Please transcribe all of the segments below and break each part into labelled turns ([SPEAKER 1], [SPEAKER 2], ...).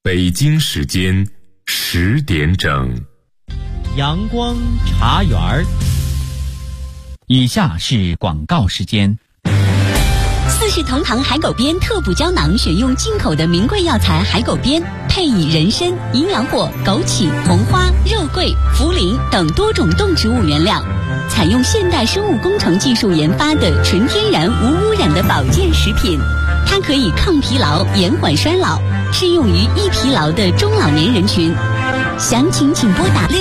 [SPEAKER 1] 北京时间10点整，
[SPEAKER 2] 阳光茶园儿。以下是广告时间。
[SPEAKER 3] 四世同堂海狗鞭特补胶囊选用进口的名贵药材海狗鞭，配以人参、阴阳火、枸杞、红花、肉桂、茯苓等多种动植物原料，采用现代生物工程技术研发的纯天然无污染的保健食品。它可以抗疲劳、延缓衰老，适用于易疲劳的中老年人群。详情请拨打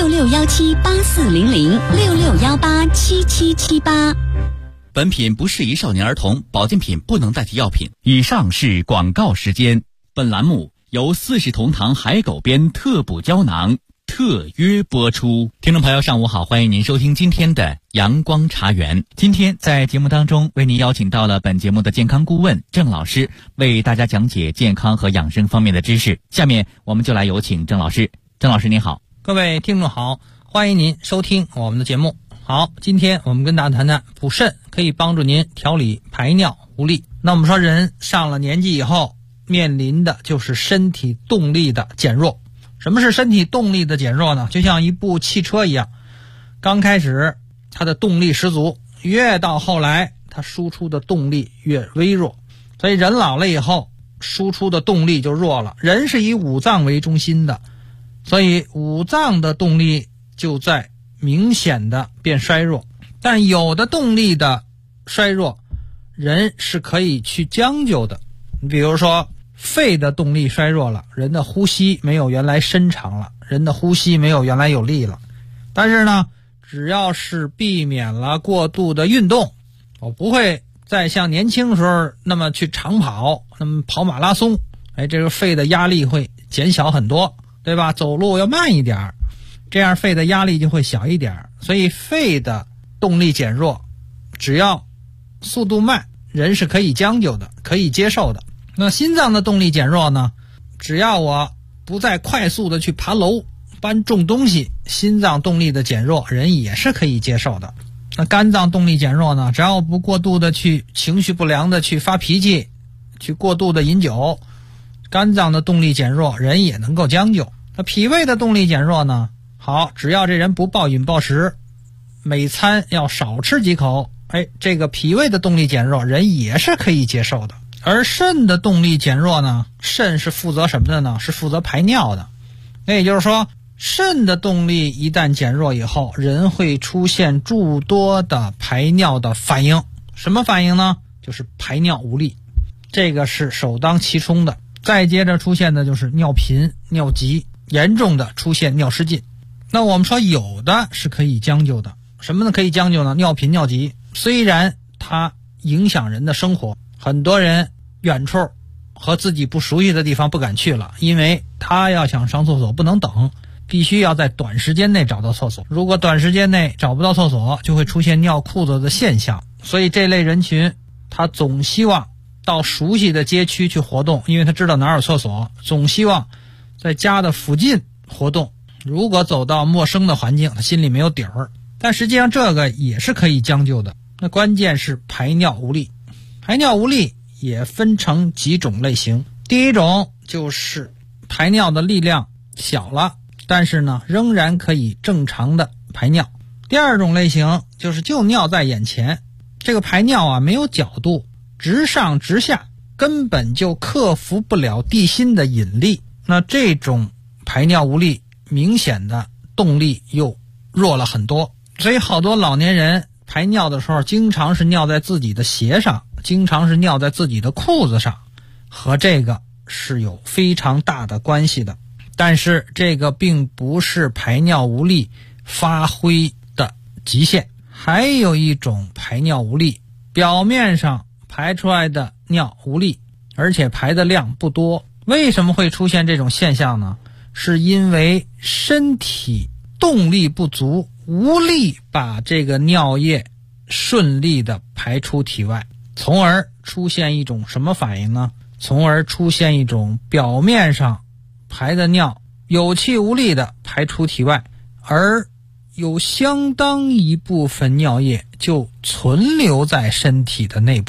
[SPEAKER 3] 6617840066187778。
[SPEAKER 2] 本品不适宜少年儿童，保健品不能代替药品。以上是广告时间。本栏目由四世同堂海狗鞭特补胶囊特约播出。听众朋友上午好，欢迎您收听今天的阳光茶园。今天在节目当中为您邀请到了本节目的健康顾问郑老师，为大家讲解健康和养生方面的知识。下面我们就来有请郑老师。郑老师您好。
[SPEAKER 4] 各位听众好，欢迎您收听我们的节目。好，今天我们跟大家谈谈补肾可以帮助您调理排尿无力。那我们说人上了年纪以后面临的就是身体动力的减弱。什么是身体动力的减弱呢？就像一部汽车一样，刚开始它的动力十足，越到后来它输出的动力越微弱。所以人老了以后输出的动力就弱了。人是以五脏为中心的，所以五脏的动力就在明显的变衰弱。但有的动力的衰弱人是可以去将就的。你比如说肺的动力衰弱了，人的呼吸没有原来深长了，人的呼吸没有原来有力了。但是呢，只要是避免了过度的运动，我不会再像年轻时候那么去长跑，那么跑马拉松，这个肺的压力会减小很多，对吧？走路要慢一点，这样肺的压力就会小一点。所以肺的动力减弱，只要速度慢，人是可以将就的，可以接受的。那心脏的动力减弱呢？只要我不再快速的去爬楼搬重东西，心脏动力的减弱人也是可以接受的。那肝脏动力减弱呢？只要我不过度的去情绪不良的去发脾气，去过度的饮酒，肝脏的动力减弱人也能够将就。那脾胃的动力减弱呢？好，只要这人不暴饮暴食，每餐要少吃几口，这个脾胃的动力减弱人也是可以接受的。而肾的动力减弱呢？肾是负责什么的呢？是负责排尿的。那也就是说，肾的动力一旦减弱以后，人会出现诸多的排尿的反应。什么反应呢？就是排尿无力，这个是首当其冲的。再接着出现的就是尿频、尿急，严重的出现尿失禁。那我们说有的是可以将就的。什么呢？可以将就呢？尿频尿急虽然它影响人的生活，很多人远处和自己不熟悉的地方不敢去了，因为他要想上厕所不能等，必须要在短时间内找到厕所。如果短时间内找不到厕所，就会出现尿裤子的现象。所以这类人群他总希望到熟悉的街区去活动，因为他知道哪儿有厕所，总希望在家的附近活动。如果走到陌生的环境，他心里没有底儿。但实际上这个也是可以将就的。那关键是排尿无力。排尿无力也分成几种类型。第一种就是排尿的力量小了，但是呢仍然可以正常的排尿。第二种类型就是就尿在眼前，这个排尿没有角度，直上直下，根本就克服不了地心的引力。那这种排尿无力明显的动力又弱了很多。所以好多老年人排尿的时候经常是尿在自己的鞋上，经常是尿在自己的裤子上，和这个是有非常大的关系的。但是这个并不是排尿无力发挥的极限。还有一种排尿无力，表面上排出来的尿无力，而且排的量不多。为什么会出现这种现象呢？是因为身体动力不足，无力把这个尿液顺利的排出体外，从而出现一种什么反应呢？从而出现一种表面上排的尿有气无力的排出体外，而有相当一部分尿液就存留在身体的内部。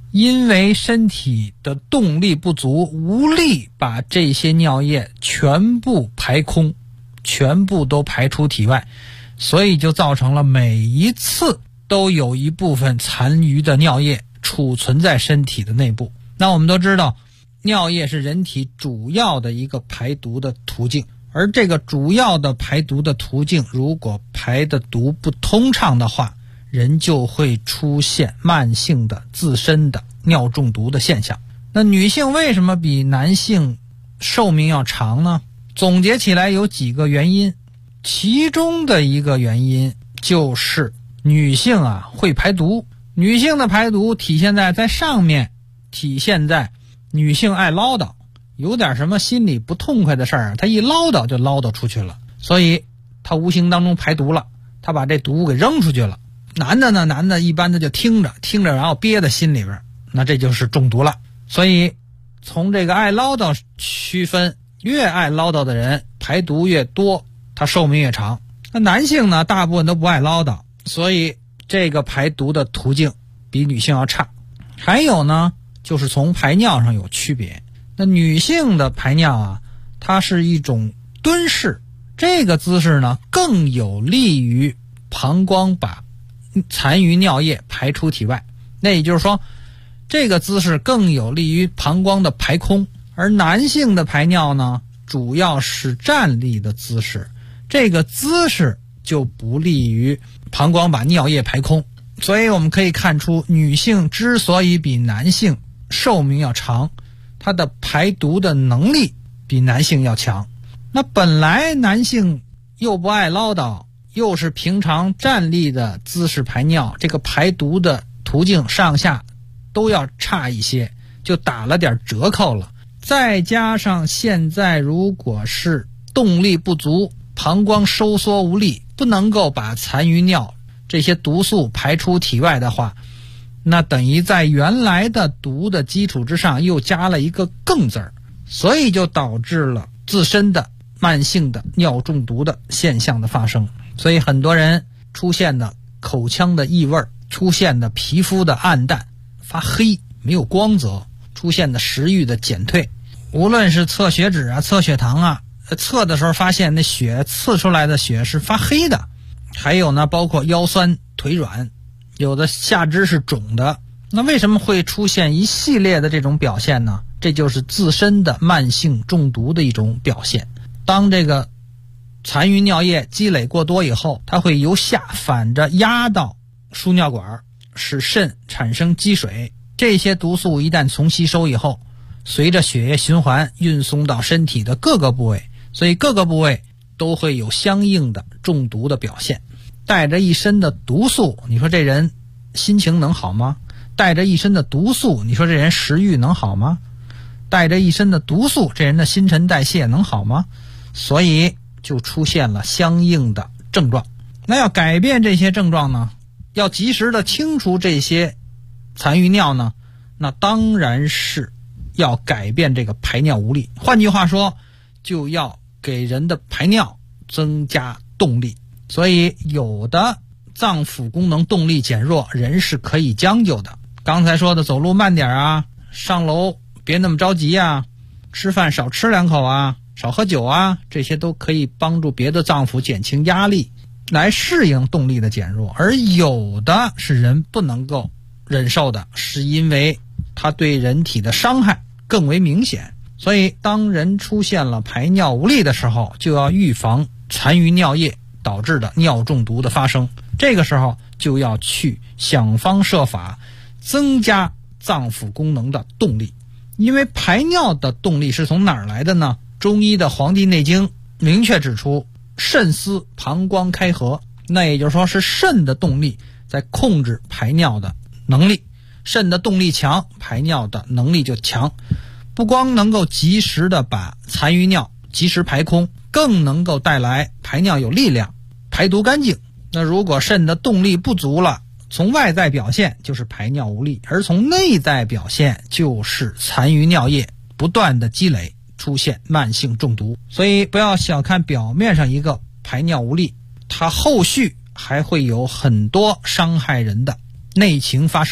[SPEAKER 4] 因为身体的动力不足，无力把这些尿液全部排空，全部都排出体外，所以就造成了每一次都有一部分残余的尿液储存在身体的内部。那我们都知道，尿液是人体主要的一个排毒的途径，而这个主要的排毒的途径如果排的毒不通畅的话，人就会出现慢性的自身的尿中毒的现象。那女性为什么比男性寿命要长呢？总结起来有几个原因，其中的一个原因就是女性会排毒。女性的排毒体现在上面，体现在女性爱唠叨，有点什么心里不痛快的事儿，她一唠叨就唠叨出去了，所以她无形当中排毒了，她把这毒给扔出去了。男的呢，男的一般的就听着，然后憋在心里边，那这就是中毒了。所以从这个爱唠叨区分，越爱唠叨的人排毒越多，他寿命越长。那男性呢，大部分都不爱唠叨，所以这个排毒的途径比女性要差。还有呢，就是从排尿上有区别。那女性的排尿它是一种蹲式，这个姿势呢更有利于膀胱把残余尿液排出体外，那也就是说这个姿势更有利于膀胱的排空。而男性的排尿呢，主要是站立的姿势，这个姿势就不利于膀胱把尿液排空。所以我们可以看出，女性之所以比男性寿命要长，她的排毒的能力比男性要强。那本来男性又不爱唠叨，又是平常站立的姿势排尿，这个排毒的途径上下都要差一些，就打了点折扣了。再加上现在如果是动力不足，膀胱收缩无力，不能够把残余尿这些毒素排出体外的话，那等于在原来的毒的基础之上又加了一个更字儿，所以就导致了自身的慢性的尿中毒的现象的发生。所以很多人出现的口腔的异味，出现的皮肤的暗淡发黑没有光泽，出现的食欲的减退。无论是测血脂测血糖测的时候发现那血测出来的血是发黑的。还有呢，包括腰酸腿软，有的下肢是肿的。那为什么会出现一系列的这种表现呢？这就是自身的慢性中毒的一种表现。当这个残余尿液积累过多以后，它会由下反着压到输尿管，使肾产生积水。这些毒素一旦重吸收以后，随着血液循环运送到身体的各个部位，所以各个部位都会有相应的中毒的表现。带着一身的毒素，你说这人心情能好吗？带着一身的毒素，你说这人食欲能好吗？带着一身的毒素，这人的新陈代谢能好吗？所以就出现了相应的症状。那要改变这些症状呢，要及时的清除这些残余尿呢，那当然是要改变这个排尿无力。换句话说，就要给人的排尿增加动力。所以有的脏腑功能动力减弱，人是可以将就的。刚才说的走路慢点上楼别那么着急吃饭少吃2口少喝酒这些都可以帮助别的脏腑减轻压力，来适应动力的减弱。而有的是人不能够忍受的，是因为它对人体的伤害更为明显。所以当人出现了排尿无力的时候，就要预防残余尿液导致的尿中毒的发生。这个时候就要去想方设法增加脏腑功能的动力。因为排尿的动力是从哪儿来的呢？中医的《黄帝内经》明确指出，肾司膀胱开合，那也就是说是肾的动力在控制排尿的能力。肾的动力强，排尿的能力就强，不光能够及时的把残余尿及时排空，更能够带来排尿有力量，排毒干净。那如果肾的动力不足了，从外在表现就是排尿无力，而从内在表现就是残余尿液不断的积累，出现慢性中毒。所以不要小看表面上一个排尿无力，它后续还会有很多伤害人的内情发生。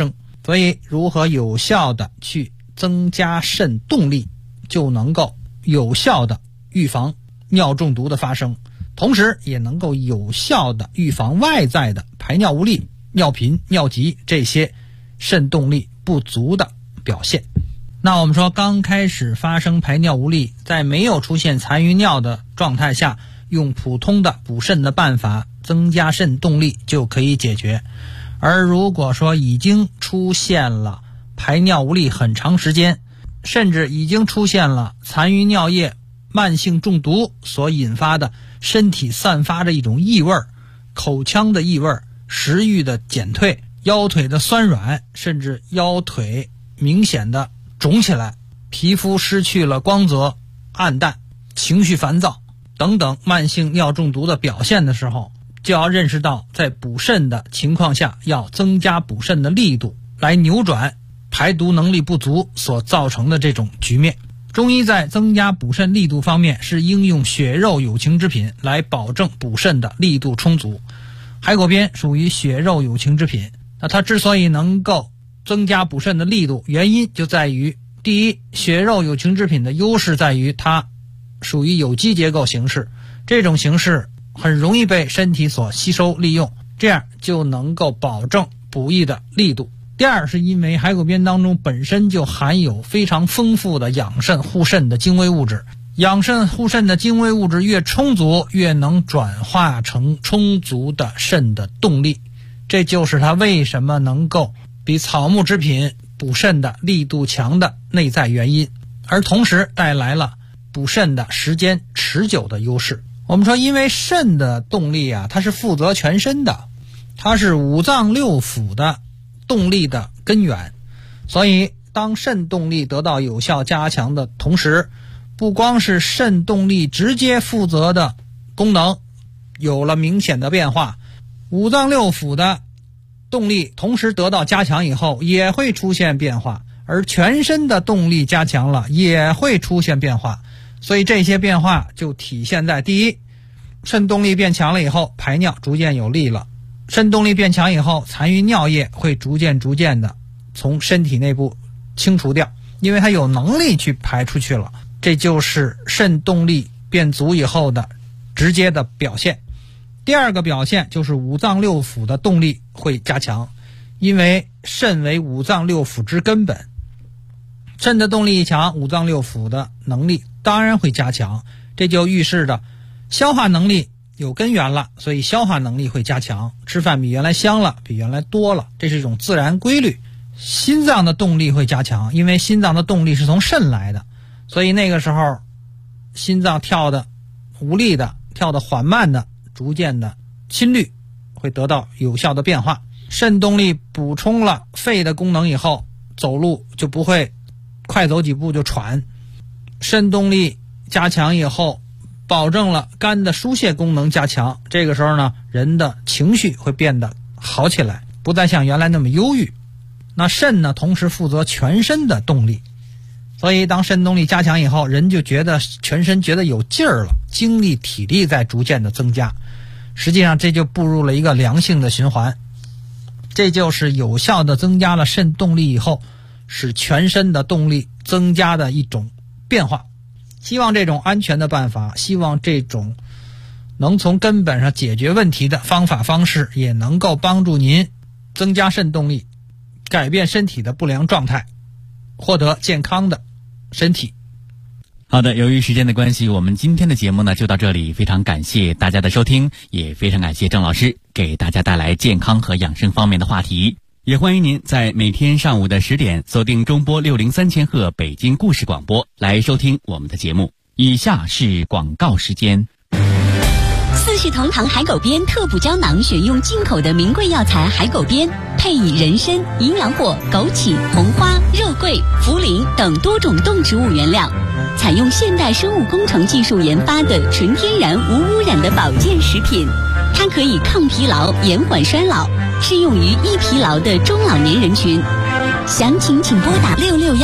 [SPEAKER 4] 所以如何有效的去增加肾动力，就能够有效的预防尿中毒的发生，同时也能够有效的预防外在的排尿无力、尿频、尿急这些肾动力不足的表现。那我们说刚开始发生排尿无力，在没有出现残余尿的状态下，用普通的补肾的办法增加肾动力就可以解决。而如果说已经出现了排尿无力很长时间，甚至已经出现了残余尿液慢性中毒所引发的身体散发着一种异味、口腔的异味、食欲的减退、腰腿的酸软，甚至腰腿明显的肿起来，皮肤失去了光泽、暗淡、情绪烦躁等等慢性尿中毒的表现的时候，就要认识到在补肾的情况下要增加补肾的力度，来扭转排毒能力不足所造成的这种局面。中医在增加补肾力度方面是应用血肉有情之品来保证补肾的力度充足。海狗鞭属于血肉有情之品，那它之所以能够增加补肾的力度，原因就在于第一，血肉有情之品的优势在于它属于有机结构形式，这种形式很容易被身体所吸收利用，这样就能够保证补益的力度。第二，是因为海狗鞭当中本身就含有非常丰富的养肾护肾的精微物质，养肾护肾的精微物质越充足，越能转化成充足的肾的动力，这就是它为什么能够比草木之品补肾的力度强的内在原因，而同时带来了补肾的时间持久的优势。我们说因为肾的动力啊，它是负责全身的，它是五脏六腑的动力的根源，所以当肾动力得到有效加强的同时，不光是肾动力直接负责的功能有了明显的变化，五脏六腑的动力同时得到加强以后也会出现变化，而全身的动力加强了也会出现变化。所以这些变化就体现在第一，肾动力变强了以后排尿逐渐有力了，肾动力变强以后残余尿液会逐渐的从身体内部清除掉，因为它有能力去排出去了，这就是肾动力变足以后的直接的表现。第二个表现就是五脏六腑的动力会加强，因为肾为五脏六腑之根本，肾的动力一强，五脏六腑的能力当然会加强，这就预示着消化能力有根源了，所以消化能力会加强，吃饭比原来香了，比原来多了，这是一种自然规律。心脏的动力会加强，因为心脏的动力是从肾来的，所以那个时候心脏跳的无力的、跳的缓慢的，逐渐的心率会得到有效的变化。肾动力补充了肺的功能以后，走路就不会快走几步就喘。肾动力加强以后，保证了肝的疏泄功能加强，这个时候呢，人的情绪会变得好起来，不再像原来那么忧郁。那肾呢，同时负责全身的动力，所以当肾动力加强以后，人就觉得全身觉得有劲儿了，精力体力在逐渐的增加，实际上这就步入了一个良性的循环。这就是有效的增加了肾动力以后，使全身的动力增加的一种变化。希望这种安全的办法，希望这种能从根本上解决问题的方法方式，也能够帮助您增加肾动力，改变身体的不良状态，获得健康的身体。
[SPEAKER 2] 好的，由于时间的关系，我们今天的节目呢就到这里，非常感谢大家的收听，也非常感谢郑老师给大家带来健康和养生方面的话题。也欢迎您在每天上午的10点锁定中波603千赫北京故事广播来收听我们的节目。以下是广告时间。
[SPEAKER 3] 四世同堂海狗鞭特补胶囊选用进口的名贵药材海狗鞭，配以人参、阴阳果、枸杞、红花、肉桂、茯苓等多种动植物原料，采用现代生物工程技术研发的纯天然无污染的保健食品。它可以抗疲劳、延缓衰老，适用于易疲劳的中老年人群。详情请拨打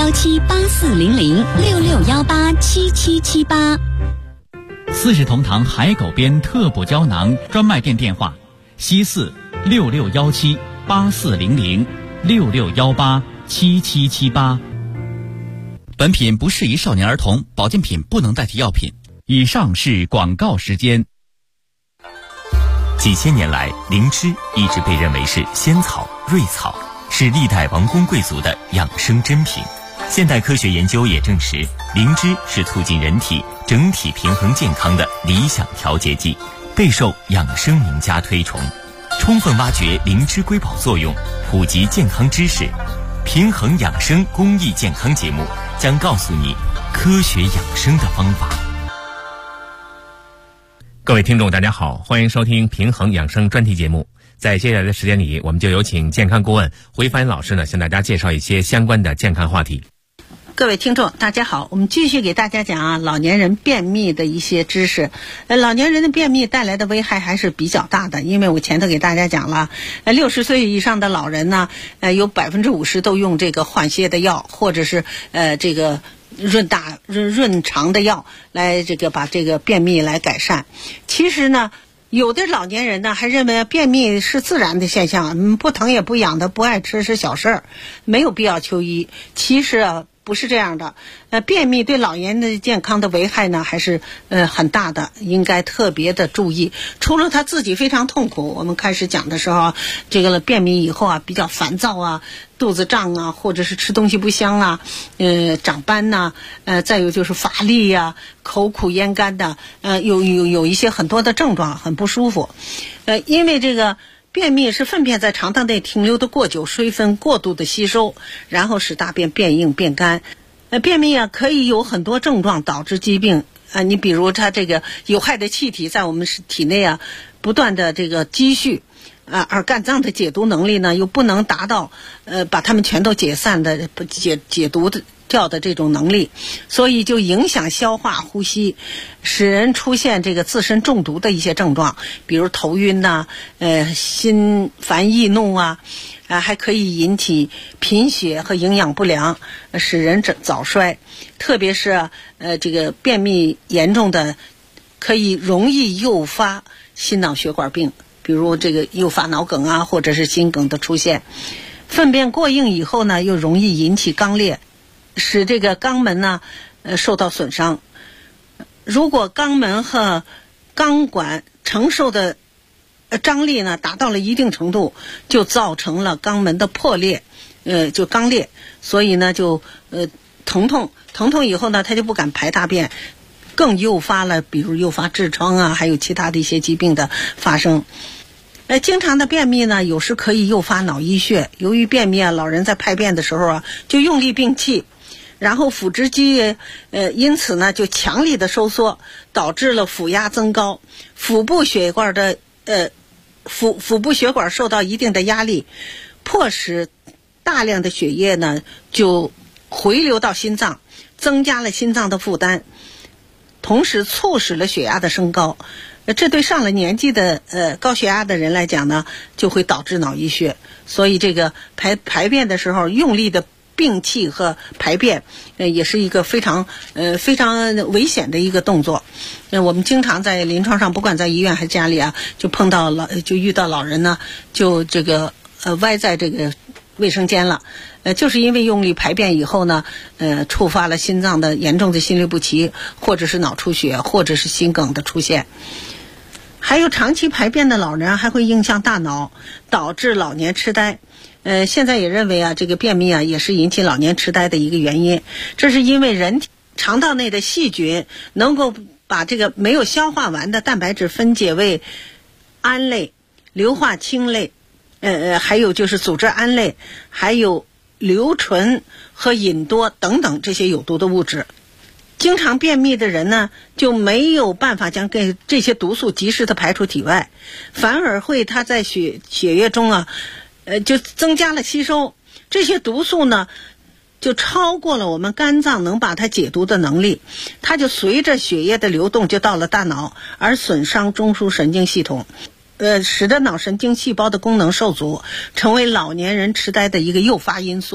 [SPEAKER 3] 6617840066187778。
[SPEAKER 2] 四世同堂海狗鞭特补胶囊专卖店电话：西466178400 66187778。本品不适宜少年儿童，保健品不能代替药品。以上是广告时间。
[SPEAKER 1] 几千年来，灵芝一直被认为是仙草、瑞草，是历代王公贵族的养生珍品。现代科学研究也证实，灵芝是促进人体整体平衡健康的理想调节剂，备受养生名家推崇。充分挖掘灵芝瑰宝作用，普及健康知识，平衡养生公益健康节目将告诉你科学养生的方法。
[SPEAKER 5] 各位听众大家好，欢迎收听平衡养生专题节目。在接下来的时间里，我们就有请健康顾问胡一帆老师呢，向大家介绍一些相关的健康话题。
[SPEAKER 6] 各位听众大家好，我们继续给大家讲老年人便秘的一些知识。老年人的便秘带来的危害还是比较大的，因为我前头给大家讲了，60岁以上的老人呢，有50%都用这个缓泻的药，或者是这个润肠的药来这个把这个便秘来改善。其实呢，有的老年人呢还认为便秘是自然的现象，不疼也不痒的，不爱吃是小事儿，没有必要求医。其实不是这样的，便秘对老年人的健康的危害呢还是很大的，应该特别的注意。除了他自己非常痛苦，我们开始讲的时候，这个便秘以后啊比较烦躁啊，肚子胀啊，或者是吃东西不香啊，长斑呐，再有就是乏力呀，口苦咽干的，有一些很多的症状很不舒服，因为这个便秘是粪便在肠道内停留的过久，水分过度的吸收，然后使大便变硬变干。便秘啊可以有很多症状导致疾病你比如它这个有害的气体在我们体内啊不断的这个积蓄而肝脏的解毒能力呢又不能达到把它们全都解散的解毒掉的这种能力，所以就影响消化呼吸，使人出现这个自身中毒的一些症状，比如头晕呐，心烦易怒啊，还可以引起贫血和营养不良，使人早衰。特别是这个便秘严重的，可以容易诱发心脑血管病，比如这个诱发脑梗啊，或者是心梗的出现。粪便过硬以后呢，又容易引起肛裂，使这个肛门呢受到损伤。如果肛门和肛管承受的张力呢达到了一定程度，就造成了肛门的破裂，就肛裂，所以呢就疼痛以后呢他就不敢排大便，更诱发了比如诱发痔疮啊，还有其他的一些疾病的发生。经常的便秘呢有时可以诱发脑溢血，由于便秘啊，老人在排便的时候啊就用力并气，然后腹直肌因此呢就强力的收缩，导致了腹压增高，腹部血管的腹部血管受到一定的压力，迫使大量的血液呢就回流到心脏，增加了心脏的负担，同时促使了血压的升高。这对上了年纪的高血压的人来讲呢，就会导致脑溢血。所以这个排便的时候用力的并气和排便也是一个非常危险的一个动作。我们经常在临床上，不管在医院还是家里啊，就遇到老人呢就这个歪在这个卫生间了，就是因为用力排便以后呢触发了心脏的严重的心律不齐，或者是脑出血，或者是心梗的出现。还有长期排便的老人还会影响大脑，导致老年痴呆。现在也认为啊，这个便秘啊也是引起老年痴呆的一个原因。这是因为人体肠道内的细菌能够把这个没有消化完的蛋白质分解为胺类、硫化氢类，还有就是组织胺类，还有硫醇和吲哚等等这些有毒的物质。经常便秘的人呢，就没有办法将这些毒素及时的排出体外，反而会它在血液中啊就增加了吸收，这些毒素呢就超过了我们肝脏能把它解毒的能力，它就随着血液的流动就到了大脑，而损伤中枢神经系统，使得脑神经细胞的功能受阻，成为老年人痴呆的一个诱发因素。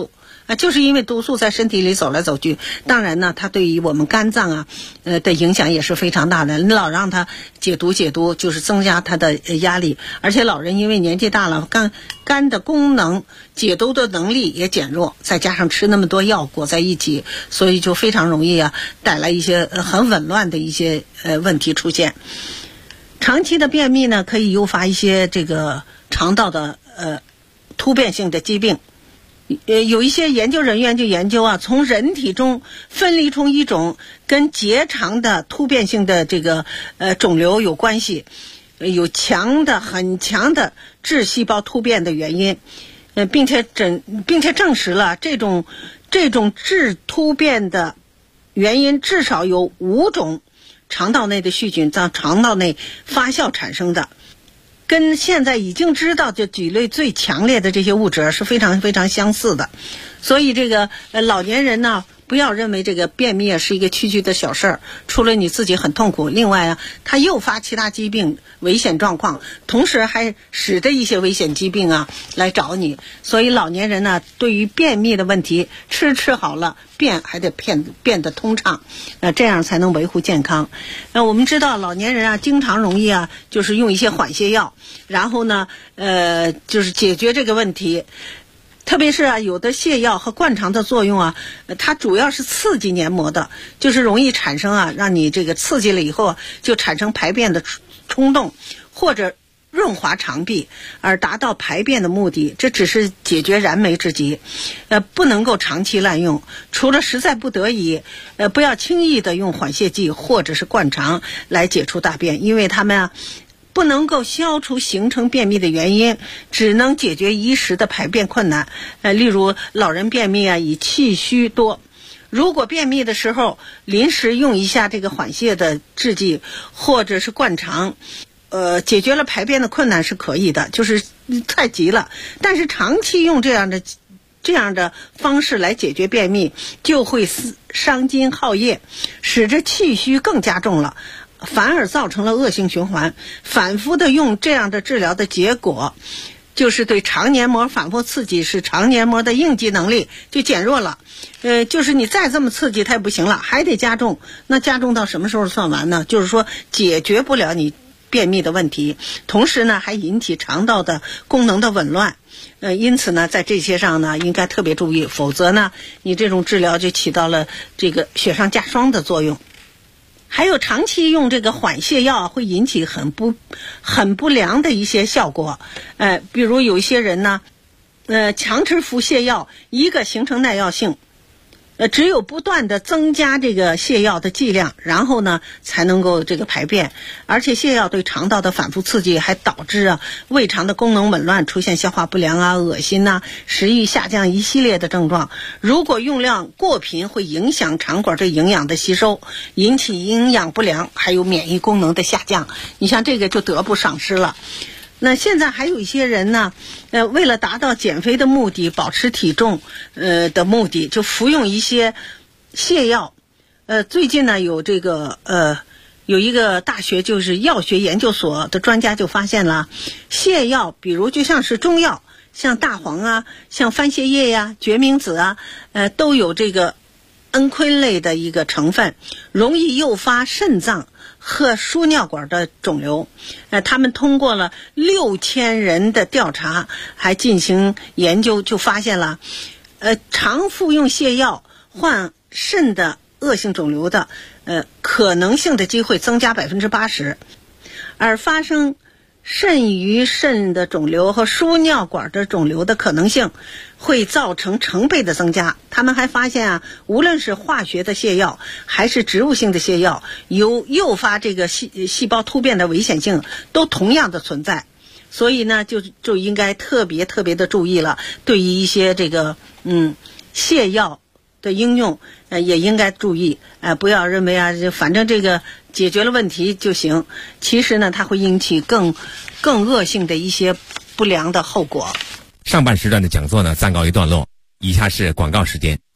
[SPEAKER 6] 就是因为毒素在身体里走来走去，当然呢，它对于我们肝脏的影响也是非常大的。你老让它解毒，就是增加它的压力，而且老人因为年纪大了，肝的功能解毒的能力也减弱，再加上吃那么多药裹在一起，所以就非常容易带来一些很紊乱的一些问题出现。长期的便秘呢，可以诱发一些这个肠道的突变性的疾病。有一些研究人员就研究从人体中分离出一种跟结肠的突变性的这个肿瘤有关系，有很强的致细胞突变的原因，并且证实了这种致突变的原因至少有5种肠道内的细菌在肠道内发酵产生的。跟现在已经知道的几类最强烈的这些物质是非常非常相似的。所以这个老年人呢，不要认为这个便秘是一个区的小事儿，除了你自己很痛苦，另外它诱发其他疾病危险状况，同时还使得一些危险疾病来找你。所以老年人呢，对于便秘的问题，吃好了，便还得变得通畅，这样才能维护健康。我们知道老年人经常容易就是用一些缓泻药，然后呢就是解决这个问题。特别是有的泻药和灌肠的作用它主要是刺激黏膜的，就是容易产生让你这个刺激了以后就产生排便的冲动，或者润滑肠壁而达到排便的目的，这只是解决燃眉之急，不能够长期滥用。除了实在不得已，不要轻易的用缓泻剂或者是灌肠来解除大便，因为它们不能够消除形成便秘的原因，只能解决一时的排便困难。例如老人便秘以气虚多，如果便秘的时候临时用一下这个缓泻的制剂或者是灌肠，解决了排便的困难是可以的，就是太急了。但是长期用这样的方式来解决便秘，就会伤津耗液，使得气虚更加重了，反而造成了恶性循环。反复的用这样的治疗的结果，就是对肠黏膜反复刺激，使肠黏膜的应激能力就减弱了。就是你再这么刺激它也不行了，还得加重。那加重到什么时候算完呢？就是说解决不了你便秘的问题，同时呢还引起肠道的功能的紊乱。因此呢在这些上呢应该特别注意，否则呢你这种治疗就起到了这个雪上加霜的作用。还有长期用这个缓泻药会引起很不良的一些效果。比如有一些人呢强制服泻药，一个形成耐药性，只有不断的增加这个泻药的剂量，然后呢才能够这个排便。而且泻药对肠道的反复刺激还导致胃肠的功能紊乱，出现消化不良恶心食欲下降一系列的症状。如果用量过频，会影响肠管对营养的吸收，引起营养不良，还有免疫功能的下降。你像这个就得不偿失了。那现在还有一些人呢为了达到减肥的目的，保持体重的目的，就服用一些泻药。最近呢有这个有一个大学就是药学研究所的专家就发现了，泻药比如就像是中药，像大黄像番泻叶决明子都有这个蒽醌类的一个成分，容易诱发肾脏和输尿管的肿瘤。他们通过了6000人的调查还进行研究，就发现了常服用泻药患肾的恶性肿瘤的可能性的机会增加80%，而发生肾的肿瘤和输尿管的肿瘤的可能性会造成成倍的增加。他们还发现无论是化学的泻药还是植物性的泻药，诱发这个细胞突变的危险性都同样的存在。所以呢就应该特别的注意了，对于一些这个泻药的应用也应该注意。不要认为反正这个解决了问题就行，其实呢它会引起更恶性的一些不良的后果。
[SPEAKER 5] 上半时段的讲座呢暂告一段落，以下是广告时间。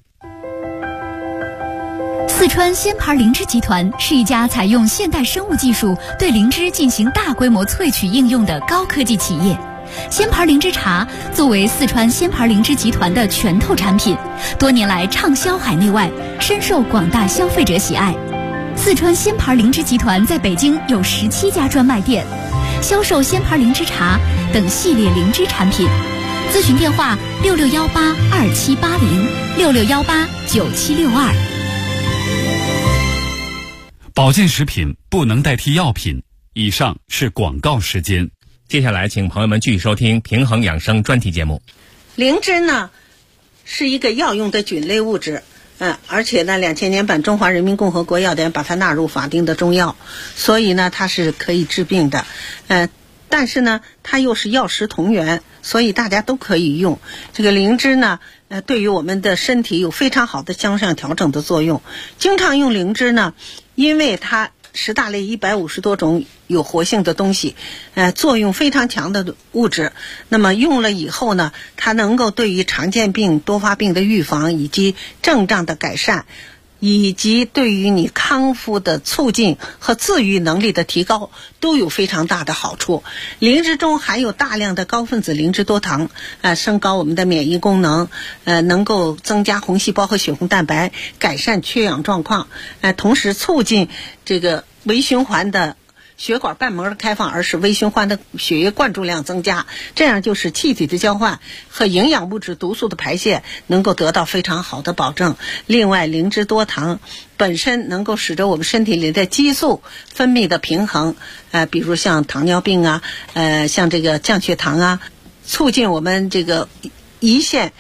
[SPEAKER 7] 四川仙牌灵芝集团是一家采用现代生物技术对灵芝进行大规模萃取应用的高科技企业。 仙牌灵芝茶作为四川仙牌灵芝集团的拳头产品，多年来畅销海内外，深受广大消费者喜爱。四川仙牌灵芝集团在北京有17家专卖店，销售仙牌灵芝茶等系列灵芝产品。咨询电话66182780，66189762。
[SPEAKER 8] 保健食品不能代替药品。以上是广告时间。
[SPEAKER 5] 接下来请朋友们继续收听平衡养生专题节目。
[SPEAKER 6] 灵芝呢是一个药用的菌类物质，而且呢2000年版中华人民共和国药典把它纳入法定的中药，所以呢它是可以治病的。但是呢它又是药食同源，所以大家都可以用。这个灵芝呢对于我们的身体有非常好的向上调整的作用。经常用灵芝呢，因为它10大类150多种有活性的东西，作用非常强的物质。那么用了以后呢，它能够对于常见病、多发病的预防，以及症状的改善，以及对于你康复的促进和自愈能力的提高都有非常大的好处。灵芝中含有大量的高分子灵芝多糖，升高我们的免疫功能，能够增加红细胞和血红蛋白，改善缺氧状况，同时促进这个微循环的血管瓣膜的开放，而使微循环的血液灌注量增加，这样就使气体的交换和营养物质毒素的排泄能够得到非常好的保证。另外，灵芝多糖本身能够使得我们身体里的激素分泌的平衡，比如像糖尿病啊，像这个降血糖啊，促进我们这个胰腺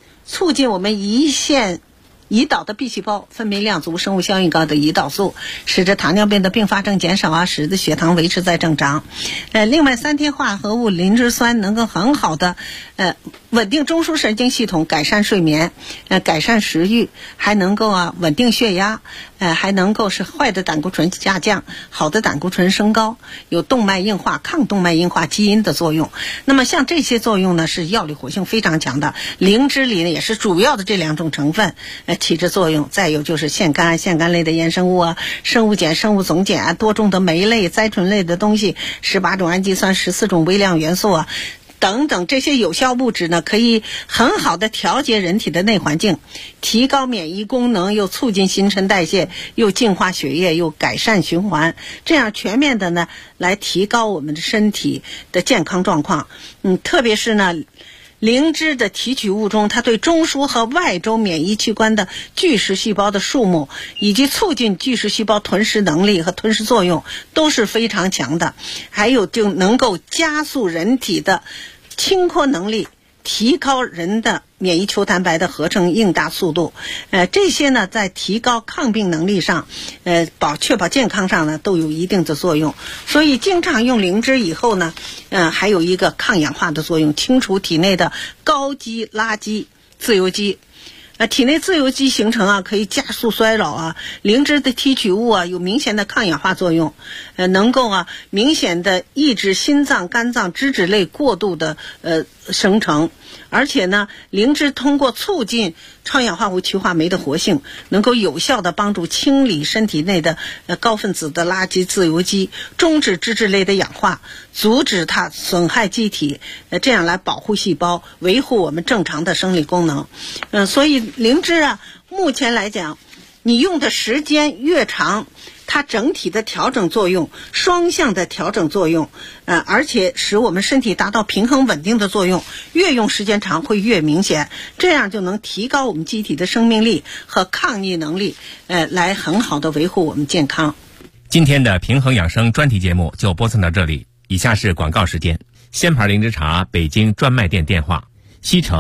[SPEAKER 6] 胰岛的 B 细胞分泌量足、生物效应高的胰岛素，使得糖尿病的并发症减少啊，使得血糖维持在正常。另外3天化合物灵芝酸能够很好的稳定中枢神经系统，改善睡眠，改善食欲，还能够稳定血压，还能够使坏的胆固醇下降，好的胆固醇升高，有动脉硬化、抗动脉硬化基因的作用。那么像这些作用呢，是药理活性非常强的。灵芝里呢也是主要的这2种成分起着作用。再有就是腺苷类的衍生物啊，生物碱、生物总碱啊，多种的酶类、甾醇类的东西，18种氨基酸、14种微量元素啊等等，这些有效物质呢，可以很好的调节人体的内环境，提高免疫功能，又促进新陈代谢，又净化血液，又改善循环，这样全面的呢来提高我们的身体的健康状况。特别是呢灵芝的提取物中，它对中枢和外周免疫器官的巨噬细胞的数目，以及促进巨噬细胞吞噬能力和吞噬作用都是非常强的。还有就能够加速人体的清扩能力，提高人的免疫球蛋白的合成应答速度，这些呢在提高抗病能力上，确保健康上呢都有一定的作用。所以经常用灵芝以后呢，还有一个抗氧化的作用，清除体内的高基垃圾自由基。体内自由基形成可以加速衰老灵芝的提取物有明显的抗氧化作用，能够明显的抑制心脏、肝脏、脂质类过度的生成。而且呢，灵芝通过促进超氧化物去化酶的活性，能够有效的帮助清理身体内的高分子的垃圾自由基，终止脂质类的氧化，阻止它损害机体，这样来保护细胞，维护我们正常的生理功能。所以灵芝目前来讲，你用的时间越长，它整体的调整作用，双向的调整作用，而且使我们身体达到平衡稳定的作用，越用时间长会越明显，这样就能提高我们机体的生命力和抗逆能力，来很好的维护我们健康。
[SPEAKER 5] 今天的平衡养生专题节目就播送到这里，以下是广告时间。仙牌灵芝茶北京专卖店电话：西城